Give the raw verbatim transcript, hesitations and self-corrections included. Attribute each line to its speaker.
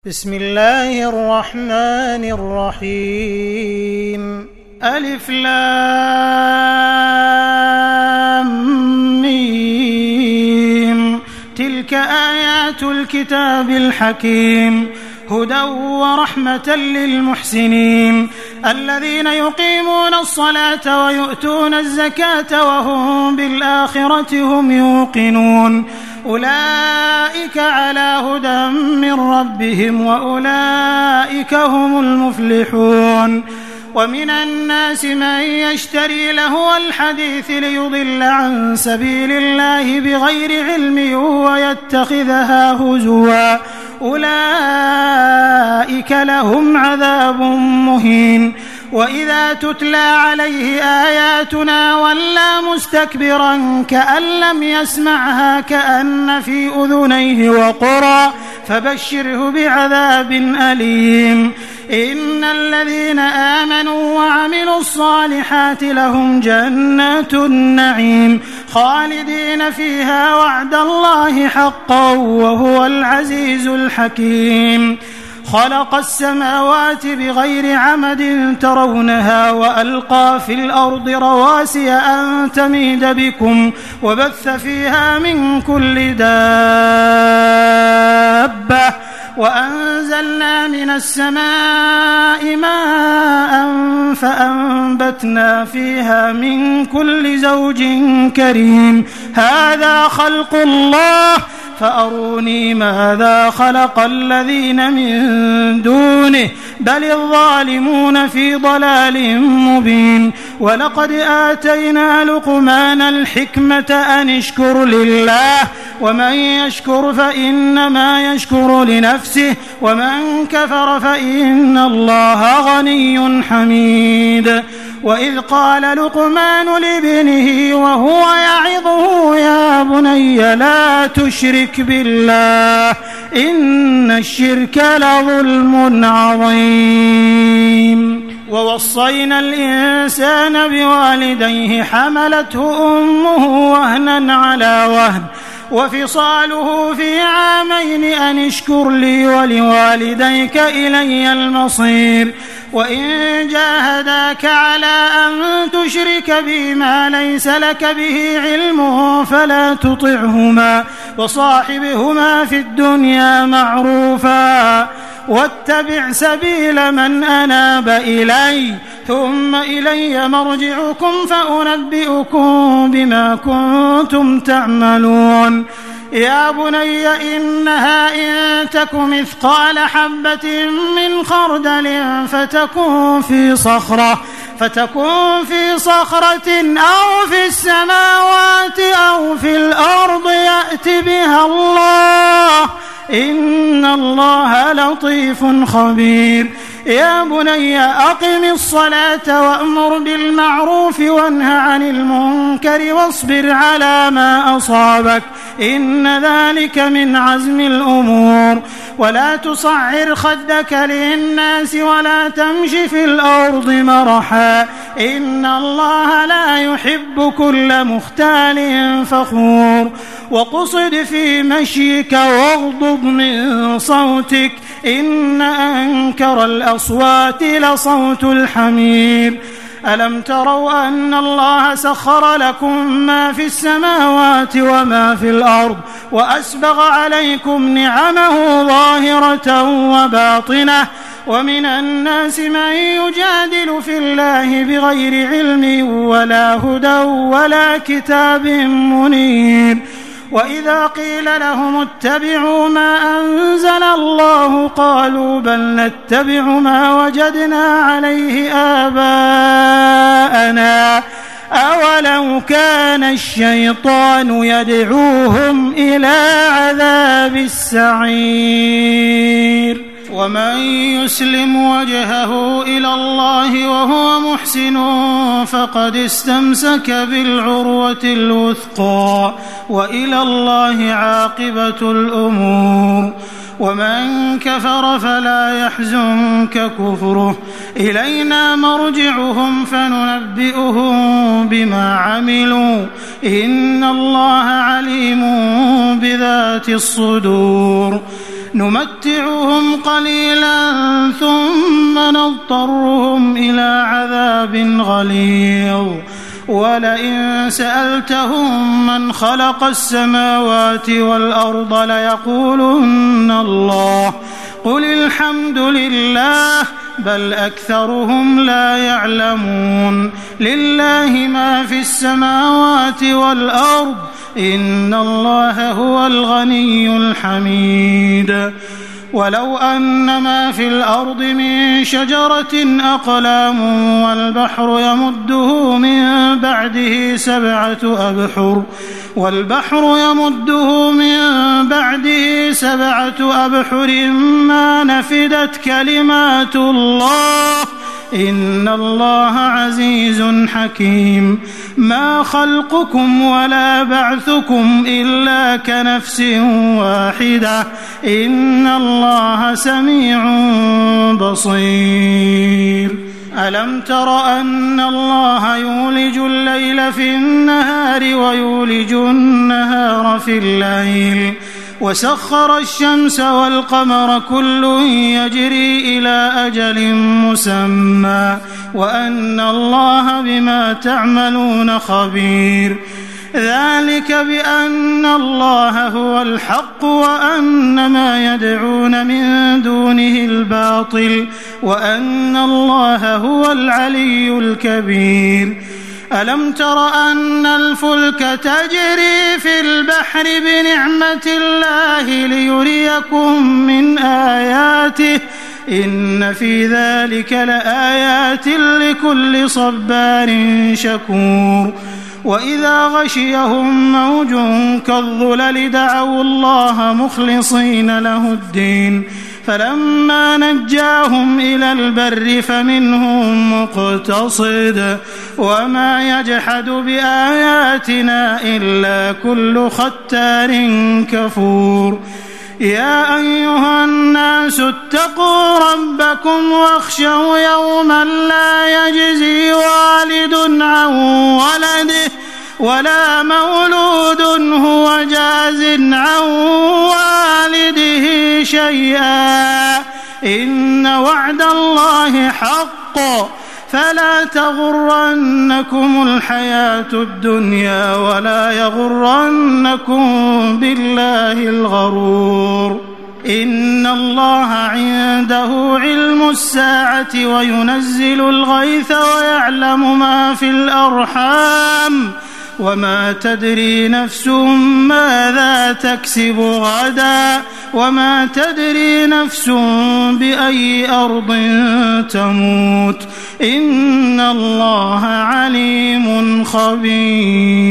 Speaker 1: بسم الله الرحمن الرحيم. ألف لام ميم. تلك آيات الكتاب الحكيم هدى ورحمة للمحسنين الذين يقيمون الصلاة ويؤتون الزكاة وهم بالآخرة هم يوقنون أولئك على هدى من ربهم وأولئك هم المفلحون. ومن الناس من يشتري لهو الحديث ليضل عن سبيل الله بغير علم ويتخذها هزوا أولئك لهم عذاب مهين. وإذا تتلى عليه آياتنا ولى مستكبرا كأن لم يسمعها كأن في أذنيه وقرا فبشره بعذاب أليم. إن الذين آمنوا وعملوا الصالحات لهم جنات النعيم خالدين فيها وعد الله حقا وهو العزيز الحكيم. خلق السماوات بغير عمد ترونها وألقى في الأرض رواسي أن تميد بكم وبث فيها من كل دابة وأنزلنا من السماء ماء فأنبتنا فيها من كل زوج كريم. هذا خلق الله فأروني ماذا خلق الذين من دونه بل الظالمون في ضلال مبين. ولقد آتينا لقمان الحكمة أن اشكر لله ومن يشكر فإنما يشكر لنفسه ومن كفر فإن الله غني حميد. وإذ قال لقمان لابنه وهو يعظه يا بني لا تشرك بالله إن الشرك لظلم عظيم. ووصينا الإنسان بوالديه حملته أمه وهنا على وهن وفصاله في عامين أن اشكر لي ولوالديك إلي المصير. وإن جاهداك على أن تشرك بي ما ليس لك به علم فلا تطعهما وصاحبهما في الدنيا معروفا واتبع سبيل من أناب إلي ثم إلي مرجعكم فأنبئكم بما كنتم تعملون. يا بني إنها إن تك مثقال حبة من خردل فتكون في صخرة فتكون في صخرة أو في السماوات أو في الأرض يأت بها الله إن الله لطيف خبير. يا بني أقم الصلاة وأمر بالمعروف وانه عن المنكر واصبر على ما أصابك إن ذلك من عزم الأمور. ولا تصعر خدك للناس ولا تمش في الأرض مرحا إن الله لا يحب كل مختال فخور. وقصد في مشيك واغضض من صوتك إن أنكر الأصوات لصوت الحمير. ألم تروا أن الله سخر لكم ما في السماوات وما في الأرض وأسبغ عليكم نعمه ظاهرة وباطنة ومن الناس من يجادل في الله بغير علم ولا هدى ولا كتاب منير. وإذا قيل لهم اتبعوا ما أنزل الله قالوا بل نتبع ما وجدنا عليه آباءنا أولو كان الشيطان يدعوهم إلى عذاب السعير. ومن يسلم وجهه إلى الله وهو محسن فقد استمسك بالعروة الوثقى وإلى الله عاقبة الأمور. ومن كفر فلا يحزنك كفره إلينا مرجعهم فننبئهم بما عملوا إن الله عليم بذات الصدور. نمتعهم قليلا ثم نضطرهم إلى عذاب غليظ ولئن سألتهم من خلق السماوات والأرض ليقولن الله قل الحمد لله بل أكثرهم لا يعلمون لله ما في السماوات والأرض إن الله هو الغني الحميد ولو أن ما في الأرض من شجرة أقلام والبحر يمده من بعده سبعة أبحر والبحر يمده من بعده سبعة أبحر ما نفدت كلمات الله إن الله عزيز حكيم ما خلقكم ولا بعثكم إلا كنفس واحدة إن الله سميع بصير ألم تر أن الله يولج الليل في النهار ويولج النهار في الليل وسخر الشمس والقمر كل يجري إلى أجل مسمى وأن الله بما تعملون خبير ذلك بأن الله هو الحق وأن ما يدعون من دونه الباطل وأن الله هو العلي الكبير ألم تر أن الفلك تجري في البحر بنعمة الله ليريكم من آياته إن في ذلك لآيات لكل صبار شكور وإذا غشيهم موج كالظلل دعوا الله مخلصين له الدين فلما نجاهم إلى البر فمنهم مقتصد وما يجحد بآياتنا إلا كل ختار كفور يا أيها الناس اتقوا ربكم واخشوا يوما لا يجزي والد عن ولده ولا مولود هو جاز عن والده شيئا إن وعد الله حق فلا تغرنكم الحياة الدنيا ولا يغرنكم بالله الغرور إن الله عنده علم الساعة وينزل الغيث ويعلم ما في الأرحام وما تدري نفس ماذا تكسب غدا وما تدري نفس بأي أرض تموت إن الله عليم خبير.